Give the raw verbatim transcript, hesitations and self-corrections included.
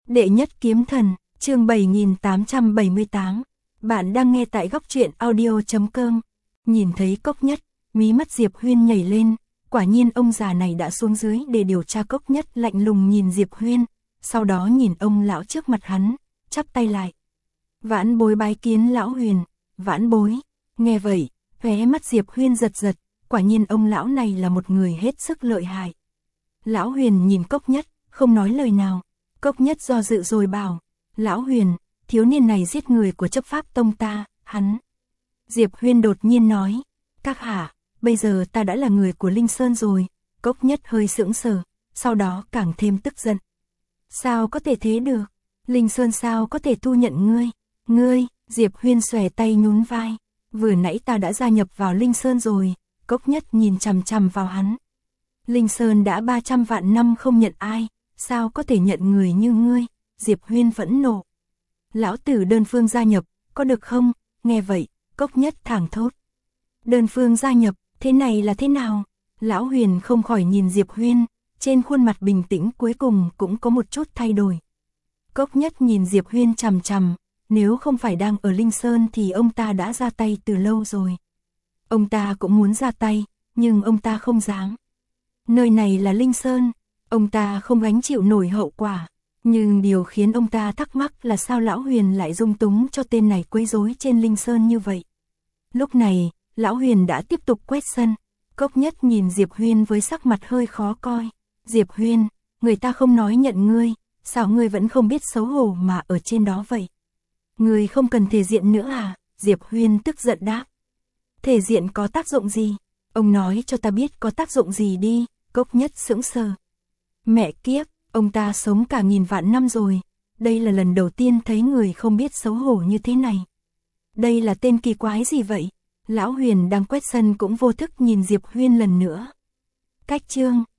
Đệ nhất kiếm thần, chương bảy nghìn tám trăm bảy mươi tám. Bạn đang nghe tại góc truyện audio chấm com. Nhìn thấy Cốc Nhất, mí mắt Diệp Huyên nhảy lên, quả nhiên ông già này đã xuống dưới để điều tra. Cốc Nhất lạnh lùng nhìn Diệp Huyên, sau đó nhìn ông lão trước mặt hắn, chắp tay lại. Vãn bối bái kiến lão Huyền. Vãn bối. Nghe vậy, khóe mắt Diệp Huyên giật giật, quả nhiên ông lão này là một người hết sức lợi hại. Lão Huyền nhìn Cốc Nhất, không nói lời nào. Cốc Nhất do dự rồi bảo, lão Huyền, thiếu niên này giết người của chấp pháp tông ta, hắn. Diệp Huyên đột nhiên nói, các hạ, bây giờ ta đã là người của Linh Sơn rồi. Cốc Nhất hơi sững sờ, sau đó càng thêm tức giận. Sao có thể thế được? Linh Sơn sao có thể thu nhận ngươi? Ngươi, Diệp Huyên xòe tay nhún vai, vừa nãy ta đã gia nhập vào Linh Sơn rồi. Cốc Nhất nhìn chằm chằm vào hắn. Linh Sơn đã ba trăm vạn năm không nhận ai, sao có thể nhận người như ngươi? Diệp Huyên phẫn nộ. Lão tử đơn phương gia nhập, có được không? Nghe vậy, Cốc Nhất thẳng thốt. Đơn phương gia nhập, thế này là thế nào? Lão Huyền không khỏi nhìn Diệp Huyên, trên khuôn mặt bình tĩnh cuối cùng cũng có một chút thay đổi. Cốc Nhất nhìn Diệp Huyên chằm chằm, nếu không phải đang ở Linh Sơn thì ông ta đã ra tay từ lâu rồi. Ông ta cũng muốn ra tay, nhưng ông ta không dám. Nơi này là Linh Sơn, ông ta không gánh chịu nổi hậu quả. Nhưng điều khiến ông ta thắc mắc là sao lão Huyền lại dung túng cho tên này quấy rối trên Linh Sơn như vậy. Lúc này, lão Huyền đã tiếp tục quét sân. Cốc Nhất nhìn Diệp Huyên với sắc mặt hơi khó coi. Diệp Huyên, người ta không nói nhận ngươi, sao ngươi vẫn không biết xấu hổ mà ở trên đó vậy? Ngươi không cần thể diện nữa à? Diệp Huyên tức giận đáp. Thể diện có tác dụng gì? Ông nói cho ta biết có tác dụng gì đi. Cốc Nhất sững sờ. Mẹ kiếp, ông ta sống cả nghìn vạn năm rồi. Đây là lần đầu tiên thấy người không biết xấu hổ như thế này. Đây là tên kỳ quái gì vậy? Lão Huyền đang quét sân cũng vô thức nhìn Diệp Huyên lần nữa. Cách chương,